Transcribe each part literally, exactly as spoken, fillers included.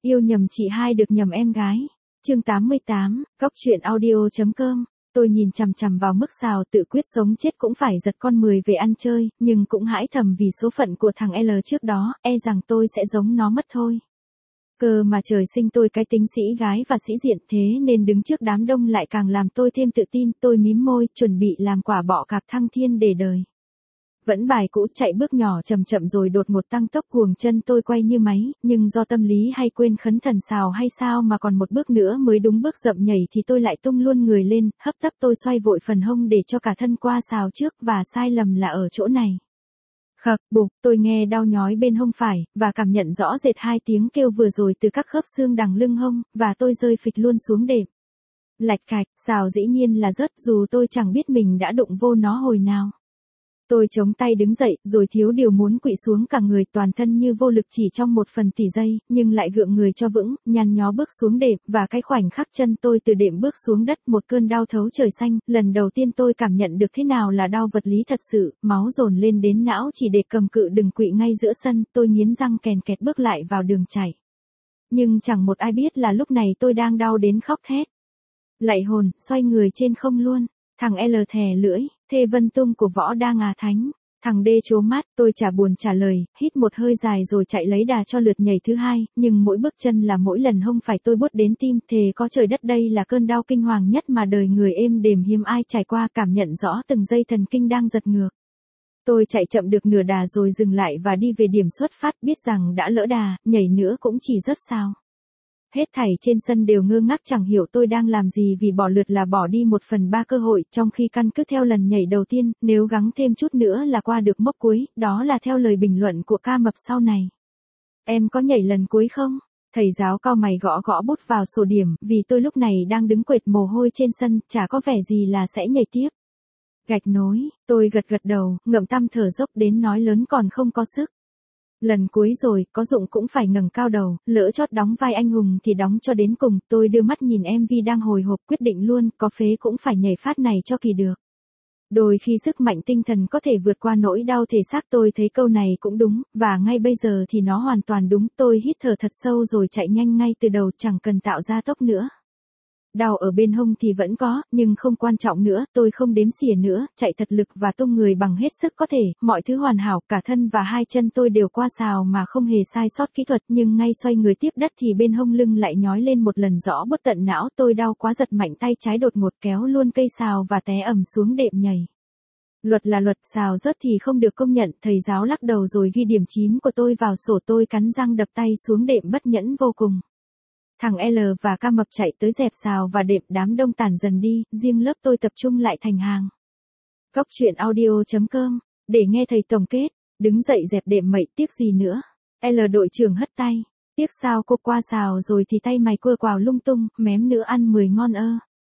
Yêu nhầm chị hai được nhầm em gái. Chương tám mươi tám, góc truyện audio.com. Tôi nhìn chằm chằm vào mức xào tự quyết sống chết cũng phải giật con mười về ăn chơi, nhưng cũng hãi thầm vì số phận của thằng L trước đó, e rằng tôi sẽ giống nó mất thôi. Cơ mà trời sinh tôi cái tính sĩ gái và sĩ diện, thế nên đứng trước đám đông lại càng làm tôi thêm tự tin. Tôi mím môi, chuẩn bị làm quả bọ cạp thăng thiên để đời. Vẫn bài cũ, chạy bước nhỏ chậm chậm rồi đột một tăng tốc cuồng chân tôi quay như máy, nhưng do tâm lý hay quên khấn thần xào hay sao mà còn một bước nữa mới đúng bước dậm nhảy thì tôi lại tung luôn người lên, hấp tấp tôi xoay vội phần hông để cho cả thân qua xào trước, và sai lầm là ở chỗ này. Khập, bụp, tôi nghe đau nhói bên hông phải, và cảm nhận rõ rệt hai tiếng kêu vừa rồi từ các khớp xương đằng lưng hông, và tôi rơi phịch luôn xuống đệm. Lạch cạch, xào dĩ nhiên là rớt, dù tôi chẳng biết mình đã đụng vô nó hồi nào. Tôi chống tay đứng dậy, rồi thiếu điều muốn quỵ xuống cả người, toàn thân như vô lực chỉ trong một phần tỷ giây, nhưng lại gượng người cho vững, nhăn nhó bước xuống đệm, và cái khoảnh khắc chân tôi từ đệm bước xuống đất, một cơn đau thấu trời xanh, lần đầu tiên tôi cảm nhận được thế nào là đau vật lý thật sự, máu dồn lên đến não chỉ để cầm cự đừng quỵ ngay giữa sân, tôi nghiến răng kèn kẹt bước lại vào đường chạy. Nhưng chẳng một ai biết là lúc này tôi đang đau đến khóc thét. Lạy hồn, xoay người trên không luôn. Thằng L thè lưỡi, thê vân tung của võ đa ngà thánh. Thằng D trố mắt, tôi chả buồn trả lời, hít một hơi dài rồi chạy lấy đà cho lượt nhảy thứ hai, nhưng mỗi bước chân là mỗi lần hông phải tôi buốt đến tim, thề có trời đất đây là cơn đau kinh hoàng nhất mà đời người êm đềm hiếm ai trải qua, cảm nhận rõ từng dây thần kinh đang giật ngược. Tôi chạy chậm được nửa đà rồi dừng lại và đi về điểm xuất phát, biết rằng đã lỡ đà, nhảy nữa cũng chỉ rớt sao. Hết thảy trên sân đều ngơ ngác chẳng hiểu tôi đang làm gì, vì bỏ lượt là bỏ đi một phần ba cơ hội, trong khi căn cứ theo lần nhảy đầu tiên, nếu gắng thêm chút nữa là qua được mốc cuối, đó là theo lời bình luận của ca mập sau này. Em có nhảy lần cuối không? Thầy giáo cau mày gõ gõ bút vào sổ điểm, vì tôi lúc này đang đứng quệt mồ hôi trên sân, chả có vẻ gì là sẽ nhảy tiếp. Gạch nối, tôi gật gật đầu, ngậm tăm thở dốc đến nói lớn còn không có sức. Lần cuối rồi, có dụng cũng phải ngẩng cao đầu, lỡ chót đóng vai anh hùng thì đóng cho đến cùng. Tôi đưa mắt nhìn em vê đang hồi hộp, quyết định luôn, có phế cũng phải nhảy phát này cho kỳ được. Đôi khi sức mạnh tinh thần có thể vượt qua nỗi đau thể xác, tôi thấy câu này cũng đúng, và ngay bây giờ thì nó hoàn toàn đúng. Tôi hít thở thật sâu rồi chạy nhanh ngay từ đầu, chẳng cần tạo ra tốc nữa. Đau ở bên hông thì vẫn có, nhưng không quan trọng nữa, tôi không đếm xỉa nữa, chạy thật lực và tung người bằng hết sức có thể, mọi thứ hoàn hảo, cả thân và hai chân tôi đều qua xào mà không hề sai sót kỹ thuật, nhưng ngay xoay người tiếp đất thì bên hông lưng lại nhói lên một lần rõ buốt tận não, tôi đau quá giật mạnh tay trái đột ngột kéo luôn cây xào và té ầm xuống đệm nhảy. Luật là luật, xào rớt thì không được công nhận, thầy giáo lắc đầu rồi ghi điểm chín của tôi vào sổ, tôi cắn răng đập tay xuống đệm bất nhẫn vô cùng. Thằng L và ca mập chạy tới dẹp xào và đệm, đám đông tản dần đi, riêng lớp tôi tập trung lại thành hàng. Góc truyện audio.com, để nghe thầy tổng kết, đứng dậy dẹp đệm mậy, tiếc gì nữa. L đội trưởng hất tay, tiếc sao cô qua xào rồi thì tay mày quơ quào lung tung, mém nữa ăn mười ngon ơ.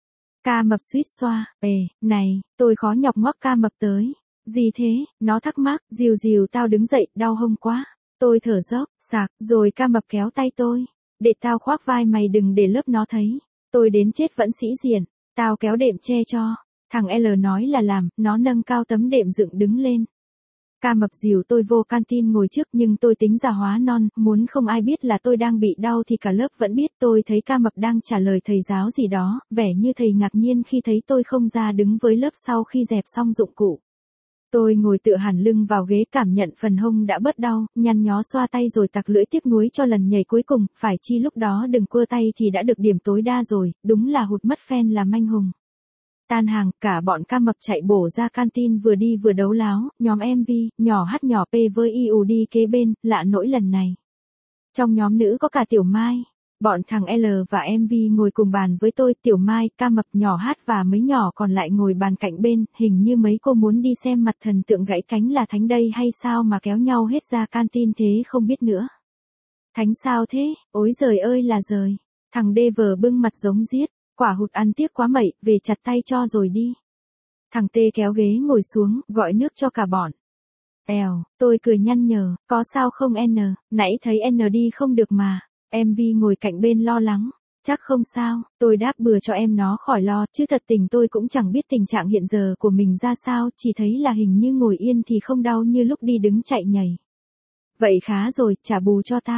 Ca mập suýt xoa, ề, này, tôi khó nhọc ngoắc ca mập tới. Gì thế, nó thắc mắc, dìu dìu tao đứng dậy, đau hông quá. Tôi thở dốc, sạc, rồi ca mập kéo tay tôi. Để tao khoác vai mày, đừng để lớp nó thấy. Tôi đến chết vẫn sĩ diện. Tao kéo đệm che cho. Thằng L nói là làm, nó nâng cao tấm đệm dựng đứng lên. Ca mập dìu tôi vô canteen ngồi trước, nhưng tôi tính già hóa non, muốn không ai biết là tôi đang bị đau thì cả lớp vẫn biết. Tôi thấy ca mập đang trả lời thầy giáo gì đó, vẻ như thầy ngạc nhiên khi thấy tôi không ra đứng với lớp sau khi dẹp xong dụng cụ. Tôi ngồi tựa hẳn lưng vào ghế, cảm nhận phần hông đã bớt đau, nhăn nhó xoa tay rồi tặc lưỡi tiếc nuối cho lần nhảy cuối cùng, phải chi lúc đó đừng cua tay thì đã được điểm tối đa rồi, đúng là hụt mất phen làm anh hùng. Tan hàng, cả bọn ca mập chạy bổ ra canteen vừa đi vừa đấu láo, nhóm em vê, nhỏ H nhỏ P với i u đi kế bên, lạ nỗi lần này. Trong nhóm nữ có cả Tiểu Mai. Bọn thằng L và em vê ngồi cùng bàn với tôi, Tiểu Mai, ca mập, nhỏ Hát và mấy nhỏ còn lại ngồi bàn cạnh bên, hình như mấy cô muốn đi xem mặt thần tượng gãy cánh là Thánh đây hay sao mà kéo nhau hết ra canteen thế không biết nữa. Thánh sao thế, ối giời ơi là giời. Thằng D vờ bưng mặt giống giết, quả hụt ăn tiếc quá mậy, về chặt tay cho rồi đi. Thằng T kéo ghế ngồi xuống, gọi nước cho cả bọn. Èo, tôi cười nhăn nhở, có sao không N, nãy thấy N đi không được mà. Em vê ngồi cạnh bên lo lắng, chắc không sao, tôi đáp bừa cho em nó khỏi lo, chứ thật tình tôi cũng chẳng biết tình trạng hiện giờ của mình ra sao, chỉ thấy là hình như ngồi yên thì không đau như lúc đi đứng chạy nhảy. Vậy khá rồi, trả bù cho tao.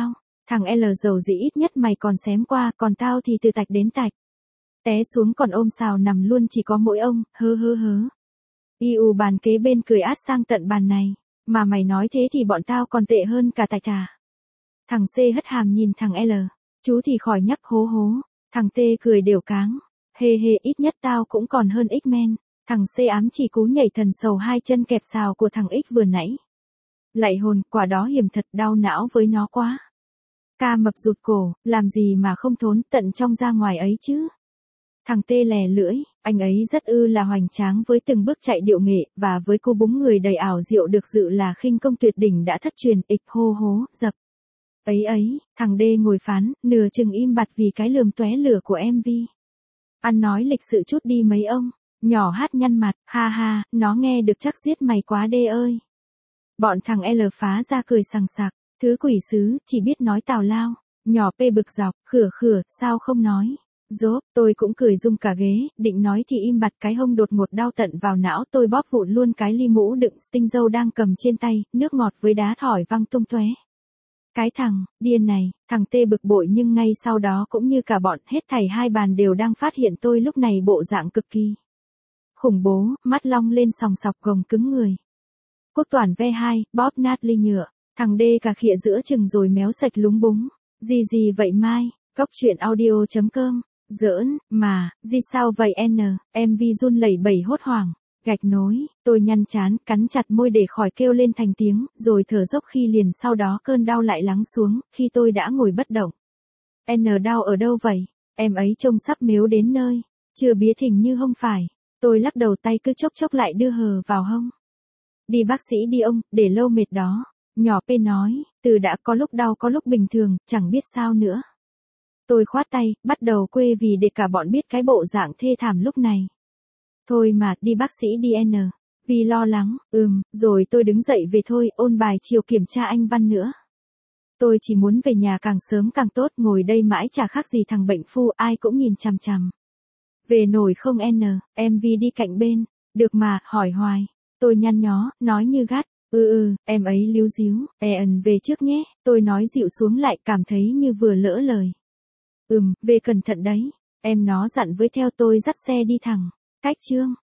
Thằng L dầu dĩ ít nhất mày còn xém qua, còn tao thì từ tạch đến tạch. Té xuống còn ôm xào nằm luôn chỉ có mỗi ông, hơ hơ hớ. Iu bàn kế bên cười át sang tận bàn này. Mà mày nói thế thì bọn tao còn tệ hơn cả tạch à. Thằng C hất hàm nhìn thằng L. Chú thì khỏi nhắc hố hố. Thằng T cười đều cáng. Hê hê, ít nhất tao cũng còn hơn X-Men. Thằng C ám chỉ cú nhảy thần sầu hai chân kẹp xào của thằng X vừa nãy. Lạy hồn, quả đó hiểm thật, đau não với nó quá. Ca mập rụt cổ, làm gì mà không thốn tận trong ra ngoài ấy chứ. Thằng T lè lưỡi, anh ấy rất ư là hoành tráng với từng bước chạy điệu nghệ, và với cô búng người đầy ảo diệu được dự là khinh công tuyệt đỉnh đã thất truyền, ịch hô hố, dập. Ấy ấy, thằng D ngồi phán, nửa chừng im bặt vì cái lườm tóe lửa của em vê. Ăn nói lịch sự chút đi mấy ông, nhỏ hát nhăn mặt, ha ha, nó nghe được chắc giết mày quá D ơi. Bọn thằng L phá ra cười sằng sặc, thứ quỷ sứ, chỉ biết nói tào lao, nhỏ P bực dọc, khửa khửa, sao không nói. Dốt, tôi cũng cười rung cả ghế, định nói thì im bặt cái hông đột ngột đau tận vào não, tôi bóp vụn luôn cái ly mũ đựng tinh dâu đang cầm trên tay, nước ngọt với đá thỏi văng tung tóe. Cái thằng, điên này, thằng T bực bội nhưng ngay sau đó cũng như cả bọn hết thảy hai bàn đều đang phát hiện tôi lúc này bộ dạng cực kỳ khủng bố, mắt long lên sòng sọc gồng cứng người. Quốc toản ve hai, bóp nát ly nhựa, thằng D cà khịa giữa chừng rồi méo sạch lúng búng. Gì gì vậy Mai, góc chuyện audio chấm com, giỡn, mà, gì sao vậy N, em vê run lẩy bẩy hốt hoảng. Gạch nối, tôi nhăn chán, cắn chặt môi để khỏi kêu lên thành tiếng, rồi thở dốc khi liền sau đó cơn đau lại lắng xuống, khi tôi đã ngồi bất động. N đau ở đâu vậy? Em ấy trông sắp mếu đến nơi, chưa bía thình như hông phải. Tôi lắc đầu tay cứ chốc chốc lại đưa hờ vào hông. Đi bác sĩ đi ông, để lâu mệt đó. Nhỏ P nói, từ đã có lúc đau có lúc bình thường, chẳng biết sao nữa. Tôi khoát tay, bắt đầu quê vì để cả bọn biết cái bộ dạng thê thảm lúc này. Thôi mà, đi bác sĩ đi N. Vì lo lắng, ừm, rồi tôi đứng dậy về thôi, ôn bài chiều kiểm tra anh Văn nữa. Tôi chỉ muốn về nhà càng sớm càng tốt, ngồi đây mãi chả khác gì thằng bệnh phu, ai cũng nhìn chằm chằm. Về nổi không N, em Vi đi cạnh bên, được mà, hỏi hoài. Tôi nhăn nhó, nói như gắt, ừ ừ, em ấy líu díu, ẻn về trước nhé, tôi nói dịu xuống lại cảm thấy như vừa lỡ lời. Ừm, về cẩn thận đấy, em nó dặn với theo tôi dắt xe đi thẳng, cách chương.